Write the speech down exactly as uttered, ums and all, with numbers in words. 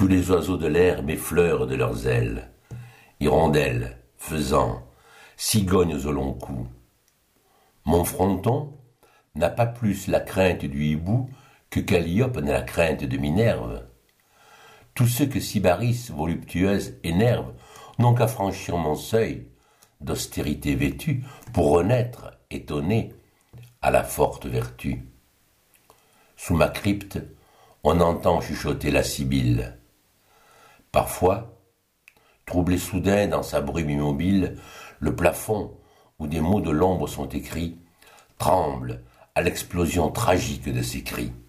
Tous les oiseaux de l'air m'effleurent de leurs ailes, hirondelles, faisans, cigognes au long cou. Mon fronton n'a pas plus la crainte du hibou que Calliope n'a la crainte de Minerve. Tous ceux que Sybaris voluptueuse énerve n'ont qu'à franchir mon seuil, d'austérité vêtue, pour renaître, étonné, à la forte vertu. Sous ma crypte, on entend chuchoter la sibylle. Parfois, troublé soudain dans sa brume immobile, le plafond, où des mots de l'ombre sont écrits, tremble à l'explosion tragique de ses cris.